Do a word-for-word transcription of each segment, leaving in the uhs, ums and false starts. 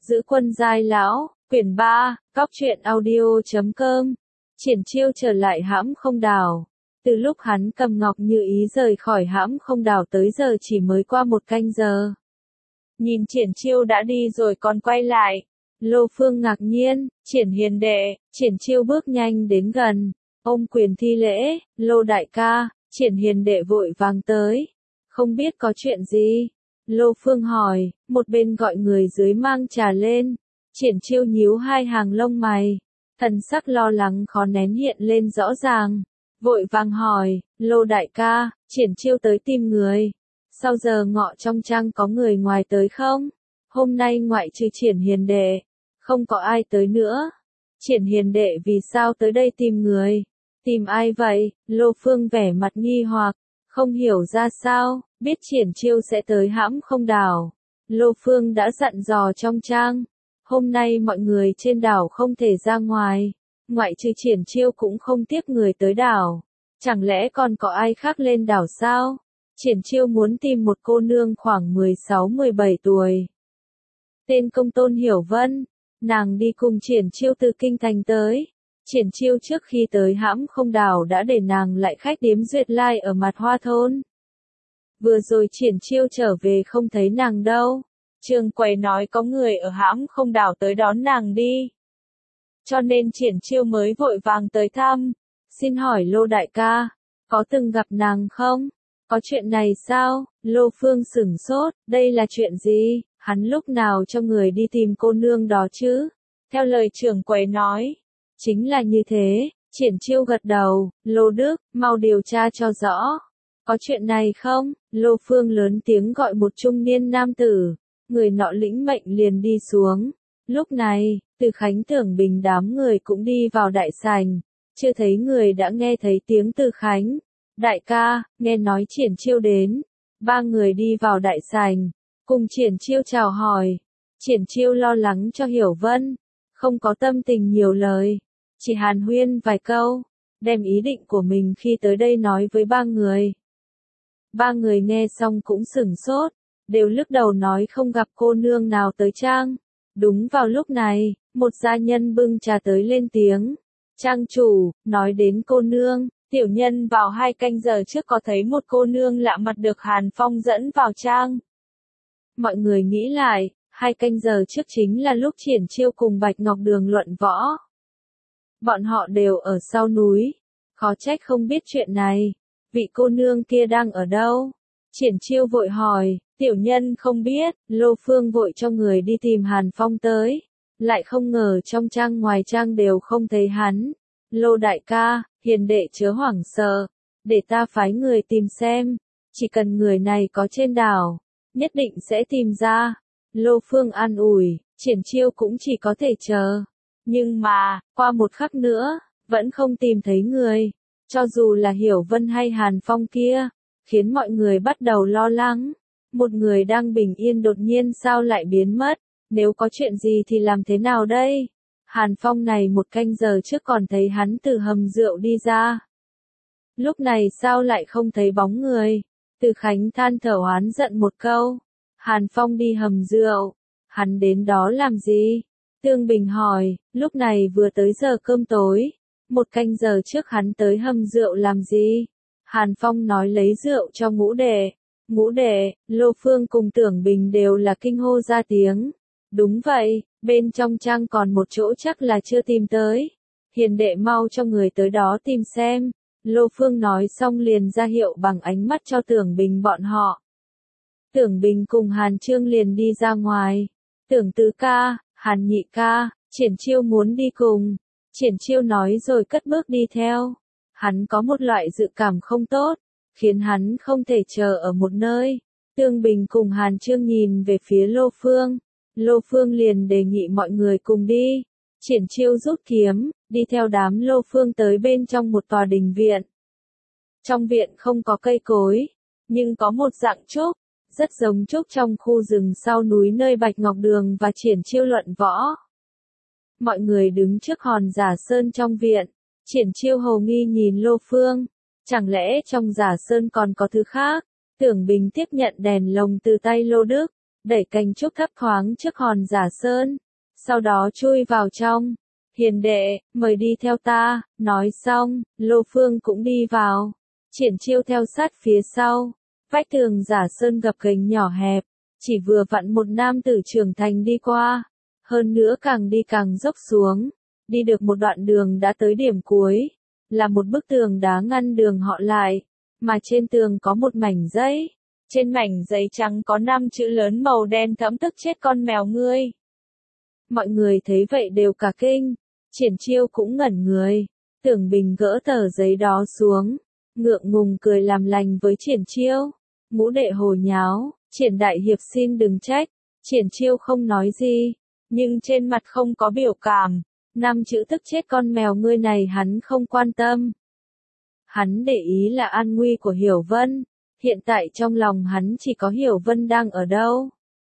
Giữ quân giai lão, quyển ba, cóc truyện audio chấm com. Triển Chiêu trở lại hãm không đảo. Từ lúc hắn cầm Ngọc Như Ý rời khỏi hãm không đảo tới giờ chỉ mới qua một canh giờ. Nhìn Triển Chiêu đã đi rồi còn quay lại. Lô Phương ngạc nhiên, Triển hiền đệ. Triển Chiêu bước nhanh đến gần, ôm quyền thi lễ, Lô đại ca. Triển hiền đệ vội vàng tới. Không biết có chuyện gì? Lô Phương hỏi, một bên gọi người dưới mang trà lên. Triển Chiêu nhíu hai hàng lông mày, thần sắc lo lắng khó nén hiện lên rõ ràng. Vội vàng hỏi, Lô đại ca, Triển Chiêu tới tìm người. Sau giờ ngọ trong trang có người ngoài tới không? Hôm nay ngoại trừ Triển hiền đệ, không có ai tới nữa. Triển hiền đệ vì sao tới đây tìm người? Tìm ai vậy? Lô Phương vẻ mặt nghi hoặc, không hiểu ra sao, biết Triển Chiêu sẽ tới hãm không đảo. Lô Phương đã dặn dò trong trang, hôm nay mọi người trên đảo không thể ra ngoài, ngoại trừ Triển Chiêu cũng không tiếp người tới đảo. Chẳng lẽ còn có ai khác lên đảo sao? Triển Chiêu muốn tìm một cô nương khoảng mười sáu mười bảy tuổi. Tên công tôn Hiểu Vân, nàng đi cùng Triển Chiêu từ Kinh Thành tới. Triển Chiêu trước khi tới hãm không đảo đã để nàng lại khách điếm Duyệt Lai ở Mặt Hoa Thôn. Vừa rồi Triển Chiêu trở về không thấy nàng đâu. Trường quầy nói có người ở hãm không đảo tới đón nàng đi. Cho nên Triển Chiêu mới vội vàng tới thăm. Xin hỏi Lô đại ca, có từng gặp nàng không? Có chuyện này sao? Lô Phương sửng sốt, đây là chuyện gì? Hắn lúc nào cho người đi tìm cô nương đó chứ? Theo lời trưởng quầy nói, chính là như thế. Triển Chiêu gật đầu, Lô Đức, mau điều tra cho rõ. Có chuyện này không? Lô Phương lớn tiếng gọi một trung niên nam tử. Người nọ lĩnh mệnh liền đi xuống. Lúc này, Từ Khánh Tưởng Bình đám người cũng đi vào đại sảnh. Chưa thấy người đã nghe thấy tiếng Từ Khánh. Đại ca, nghe nói Triển Chiêu đến. Ba người đi vào đại sảnh, cùng Triển Chiêu chào hỏi. Triển Chiêu lo lắng cho Hiểu Vân, không có tâm tình nhiều lời, chỉ hàn huyên vài câu, đem ý định của mình khi tới đây nói với ba người. Ba người nghe xong cũng sửng sốt, đều lắc đầu nói không gặp cô nương nào tới trang. Đúng vào lúc này, một gia nhân bưng trà tới lên tiếng. Trang chủ, nói đến cô nương, tiểu nhân vào hai canh giờ trước có thấy một cô nương lạ mặt được Hàn Phong dẫn vào trang. Mọi người nghĩ lại, hai canh giờ trước chính là lúc Triển Chiêu cùng Bạch Ngọc Đường luận võ. Bọn họ đều ở sau núi, khó trách không biết chuyện này. Vị cô nương kia đang ở đâu? Triển Chiêu vội hỏi, tiểu nhân không biết. Lô Phương vội cho người đi tìm Hàn Phong tới, lại không ngờ trong trang ngoài trang đều không thấy hắn. Lô đại ca, hiền đệ chớ hoảng sợ, để ta phái người tìm xem, chỉ cần người này có trên đảo, nhất định sẽ tìm ra. Lô Phương an ủi, Triển Chiêu cũng chỉ có thể chờ. Nhưng mà, qua một khắc nữa, vẫn không tìm thấy người. Cho dù là Hiểu Vân hay Hàn Phong kia, khiến mọi người bắt đầu lo lắng. Một người đang bình yên đột nhiên sao lại biến mất, nếu có chuyện gì thì làm thế nào đây? Hàn Phong này một canh giờ trước còn thấy hắn từ hầm rượu đi ra. Lúc này sao lại không thấy bóng người? Từ Khánh than thở oán giận một câu. Hàn Phong đi hầm rượu, hắn đến đó làm gì? Tương Bình hỏi, lúc này vừa tới giờ cơm tối. Một canh giờ trước hắn tới hầm rượu làm gì? Hàn Phong nói lấy rượu cho ngũ đệ. Ngũ đệ, Lô Phương cùng Tưởng Bình đều là kinh hô ra tiếng. Đúng vậy, bên trong trang còn một chỗ chắc là chưa tìm tới. Hiền đệ mau cho người tới đó tìm xem. Lô Phương nói xong liền ra hiệu bằng ánh mắt cho Tưởng Bình bọn họ. Tưởng Bình cùng Hàn Trương liền đi ra ngoài. Tưởng tứ ca, Hàn nhị ca, Triển Chiêu muốn đi cùng. Triển Chiêu nói rồi cất bước đi theo. Hắn có một loại dự cảm không tốt, khiến hắn không thể chờ ở một nơi. Tương Bình cùng Hàn Trương nhìn về phía Lô Phương. Lô Phương liền đề nghị mọi người cùng đi. Triển Chiêu rút kiếm, đi theo đám Lô Phương tới bên trong một tòa đình viện. Trong viện không có cây cối, nhưng có một dạng trúc, rất giống trúc trong khu rừng sau núi nơi Bạch Ngọc Đường và Triển Chiêu luận võ. Mọi người đứng trước hòn Giả Sơn trong viện. Triển Chiêu hồ nghi nhìn Lô Phương. Chẳng lẽ trong Giả Sơn còn có thứ khác? Tưởng Bình tiếp nhận đèn lồng từ tay Lô Đức. đẩy cành trúc thấp thoáng trước hòn giả sơn, sau đó chui vào trong. Hiền đệ, mời đi theo ta, nói xong, Lô Phương cũng đi vào. Triển Chiêu theo sát phía sau, vách tường giả sơn gập ghềnh nhỏ hẹp, chỉ vừa vặn một nam tử trưởng thành đi qua, hơn nữa càng đi càng dốc xuống, đi được một đoạn đường đã tới điểm cuối, là một bức tường đá ngăn đường họ lại, mà trên tường có một mảnh giấy, trên mảnh giấy trắng có năm chữ lớn màu đen thẫm tức chết con mèo ngươi. Mọi người thấy vậy đều cả kinh, Triển Chiêu cũng ngẩn người, Tưởng Bình gỡ tờ giấy đó xuống, ngượng ngùng cười làm lành với Triển Chiêu, ngũ đệ hồ nháo, Triển đại hiệp xin đừng trách. Triển Chiêu không nói gì, nhưng trên mặt không có biểu cảm, năm chữ tức chết con mèo ngươi này hắn không quan tâm. Hắn để ý là an nguy của Hiểu Vân, hiện tại trong lòng hắn chỉ có Hiểu Vân đang ở đâu.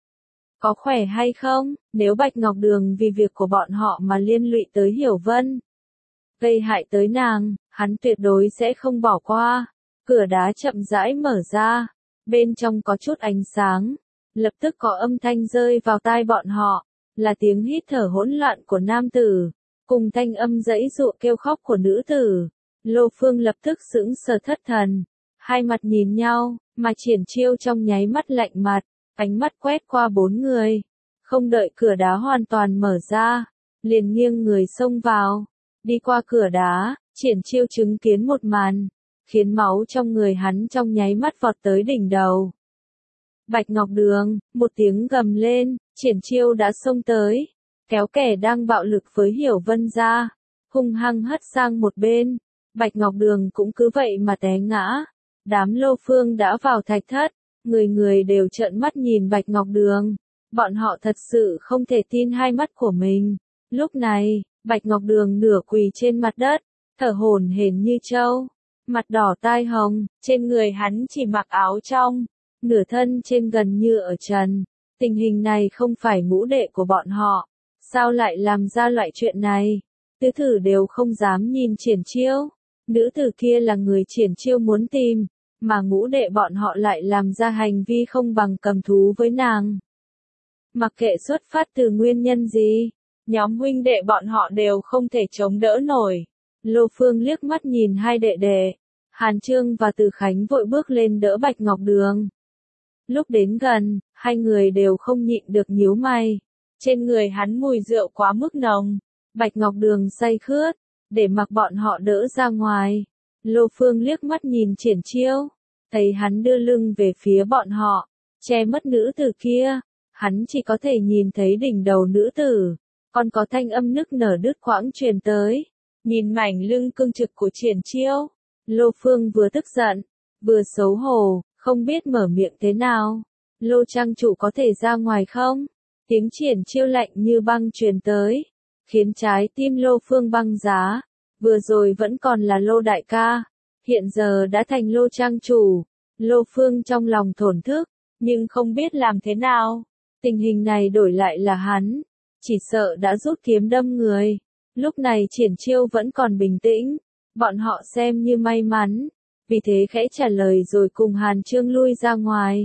Có khỏe hay không, nếu Bạch Ngọc Đường vì việc của bọn họ mà liên lụy tới Hiểu Vân, gây hại tới nàng, hắn tuyệt đối sẽ không bỏ qua. Cửa đá chậm rãi mở ra, bên trong có chút ánh sáng, lập tức có âm thanh rơi vào tai bọn họ, là tiếng hít thở hỗn loạn của nam tử, cùng thanh âm giãy giụa kêu khóc của nữ tử. Lô Phương lập tức sững sờ thất thần, hai mặt nhìn nhau, mà Triển Chiêu trong nháy mắt lạnh mặt, ánh mắt quét qua bốn người, không đợi cửa đá hoàn toàn mở ra, liền nghiêng người xông vào. Đi qua cửa đá, Triển Chiêu chứng kiến một màn, khiến máu trong người hắn trong nháy mắt vọt tới đỉnh đầu. Bạch Ngọc Đường, một tiếng gầm lên, Triển Chiêu đã xông tới, kéo kẻ đang bạo lực với Hiểu Vân ra, hung hăng hất sang một bên. Bạch Ngọc Đường cũng cứ vậy mà té ngã. Đám Lô Phương đã vào thạch thất, người người đều trợn mắt nhìn Bạch Ngọc Đường. Bọn họ thật sự không thể tin hai mắt của mình. Lúc này, Bạch Ngọc Đường nửa quỳ trên mặt đất, thở hổn hển như trâu, mặt đỏ tai hồng, trên người hắn chỉ mặc áo trong, nửa thân trên gần như ở trần. Tình hình này không phải ngũ đệ của bọn họ, sao lại làm ra loại chuyện này? Tứ thử đều không dám nhìn Triển Chiêu. Nữ tử kia là người Triển Chiêu muốn tìm, mà ngũ đệ bọn họ lại làm ra hành vi không bằng cầm thú với nàng. Mặc kệ xuất phát từ nguyên nhân gì, nhóm huynh đệ bọn họ đều không thể chống đỡ nổi. Lô Phương liếc mắt nhìn hai đệ đệ, Hàn Trương và Từ Khánh vội bước lên đỡ Bạch Ngọc Đường. Lúc đến gần, hai người đều không nhịn được nhíu mày. Trên người hắn mùi rượu quá mức nồng. Bạch Ngọc Đường say khướt, để mặc bọn họ đỡ ra ngoài. Lô Phương liếc mắt nhìn Triển Chiêu, thấy hắn đưa lưng về phía bọn họ, che mất nữ tử kia. Hắn chỉ có thể nhìn thấy đỉnh đầu nữ tử, còn có thanh âm nức nở đứt quãng truyền tới. Nhìn mảnh lưng cương trực của Triển Chiêu, Lô Phương vừa tức giận, vừa xấu hổ, không biết mở miệng thế nào. Lô trang chủ có thể ra ngoài không? Tiếng Triển Chiêu lạnh như băng truyền tới, khiến trái tim Lô Phương băng giá. Vừa rồi vẫn còn là Lô đại ca, hiện giờ đã thành Lô trang chủ. Lô Phương trong lòng thổn thức, nhưng không biết làm thế nào. Tình hình này đổi lại là hắn, chỉ sợ đã rút kiếm đâm người. Lúc này Triển Chiêu vẫn còn bình tĩnh, bọn họ xem như may mắn, vì thế khẽ trả lời rồi cùng Hàn Trương lui ra ngoài.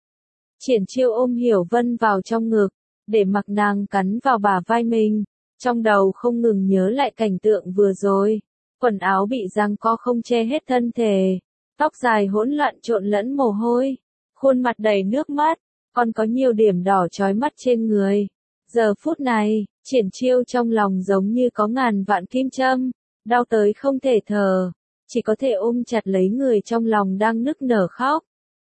Triển Chiêu ôm Hiểu Vân vào trong ngực, để mặc nàng cắn vào bả vai mình, trong đầu không ngừng nhớ lại cảnh tượng vừa rồi, quần áo bị giằng co không che hết thân thể, tóc dài hỗn loạn trộn lẫn mồ hôi, khuôn mặt đầy nước mắt, còn có nhiều điểm đỏ chói mắt trên người. Giờ phút này, Triển Chiêu trong lòng giống như có ngàn vạn kim châm, đau tới không thể thở, chỉ có thể ôm chặt lấy người trong lòng đang nức nở khóc.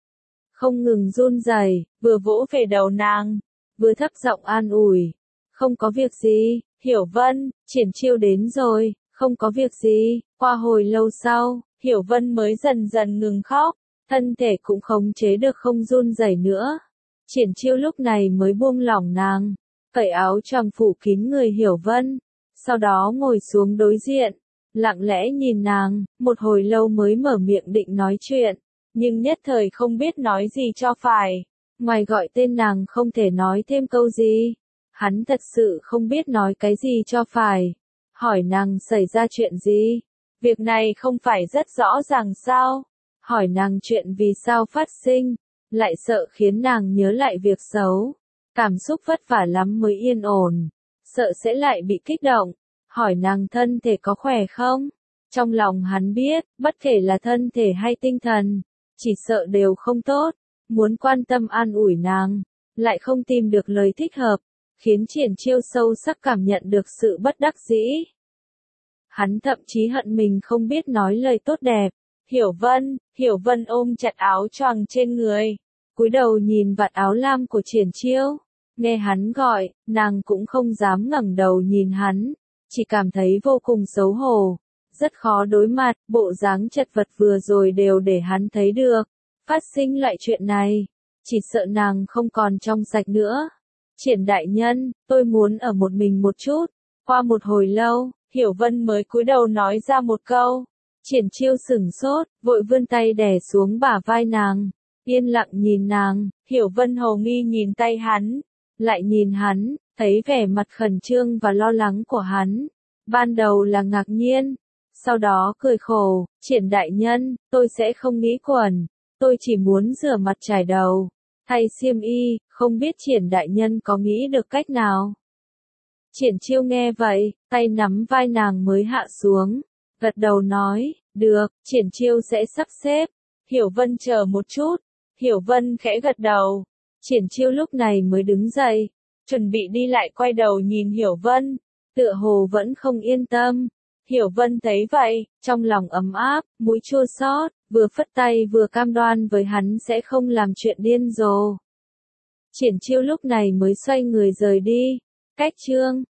Không ngừng run rẩy, vừa vỗ về đầu nàng, vừa thấp giọng an ủi. Không có việc gì, Hiểu Vân, Triển Chiêu đến rồi, không có việc gì. Qua hồi lâu sau, Hiểu Vân mới dần dần ngừng khóc, thân thể cũng khống chế được không run rẩy nữa. Triển Chiêu lúc này mới buông lỏng nàng, cởi áo choàng phủ kín người Hiểu Vân, sau đó ngồi xuống đối diện, lặng lẽ nhìn nàng, một hồi lâu mới mở miệng định nói chuyện, nhưng nhất thời không biết nói gì cho phải, ngoài gọi tên nàng không thể nói thêm câu gì. Hắn thật sự không biết nói cái gì cho phải, hỏi nàng xảy ra chuyện gì, việc này không phải rất rõ ràng sao, hỏi nàng chuyện vì sao phát sinh, lại sợ khiến nàng nhớ lại việc xấu. Cảm xúc vất vả lắm mới yên ổn, sợ sẽ lại bị kích động, hỏi nàng thân thể có khỏe không? Trong lòng hắn biết, bất kể là thân thể hay tinh thần, chỉ sợ đều không tốt, muốn quan tâm an ủi nàng, lại không tìm được lời thích hợp, khiến Triển Chiêu sâu sắc cảm nhận được sự bất đắc dĩ. Hắn thậm chí hận mình không biết nói lời tốt đẹp. Hiểu Vân, Hiểu Vân ôm chặt áo choàng trên người, cúi đầu nhìn vạt áo lam của Triển Chiêu. Nghe hắn gọi, nàng cũng không dám ngẩng đầu nhìn hắn, chỉ cảm thấy vô cùng xấu hổ, rất khó đối mặt, bộ dáng chật vật vừa rồi đều để hắn thấy được. Phát sinh loại chuyện này, chỉ sợ nàng không còn trong sạch nữa. Triển đại nhân, tôi muốn ở một mình một chút. Qua một hồi lâu, Hiểu Vân mới cúi đầu nói ra một câu. Triển Chiêu sửng sốt, vội vươn tay đè xuống bả vai nàng, yên lặng nhìn nàng. Hiểu Vân hồ nghi nhìn tay hắn, lại nhìn hắn, thấy vẻ mặt khẩn trương và lo lắng của hắn. Ban đầu là ngạc nhiên, sau đó cười khổ. Triển đại nhân, tôi sẽ không nghĩ quẩn, tôi chỉ muốn rửa mặt trải đầu, thay xiêm y, không biết Triển đại nhân có nghĩ được cách nào? Triển Chiêu nghe vậy, tay nắm vai nàng mới hạ xuống, gật đầu nói, được, Triển Chiêu sẽ sắp xếp. Hiểu Vân chờ một chút, Hiểu Vân khẽ gật đầu. Triển Chiêu lúc này mới đứng dậy, chuẩn bị đi lại quay đầu nhìn Hiểu Vân, tựa hồ vẫn không yên tâm. Hiểu Vân thấy vậy, trong lòng ấm áp, mũi chua xót, vừa phất tay vừa cam đoan với hắn sẽ không làm chuyện điên rồ. Triển Chiêu lúc này mới xoay người rời đi. Cách chương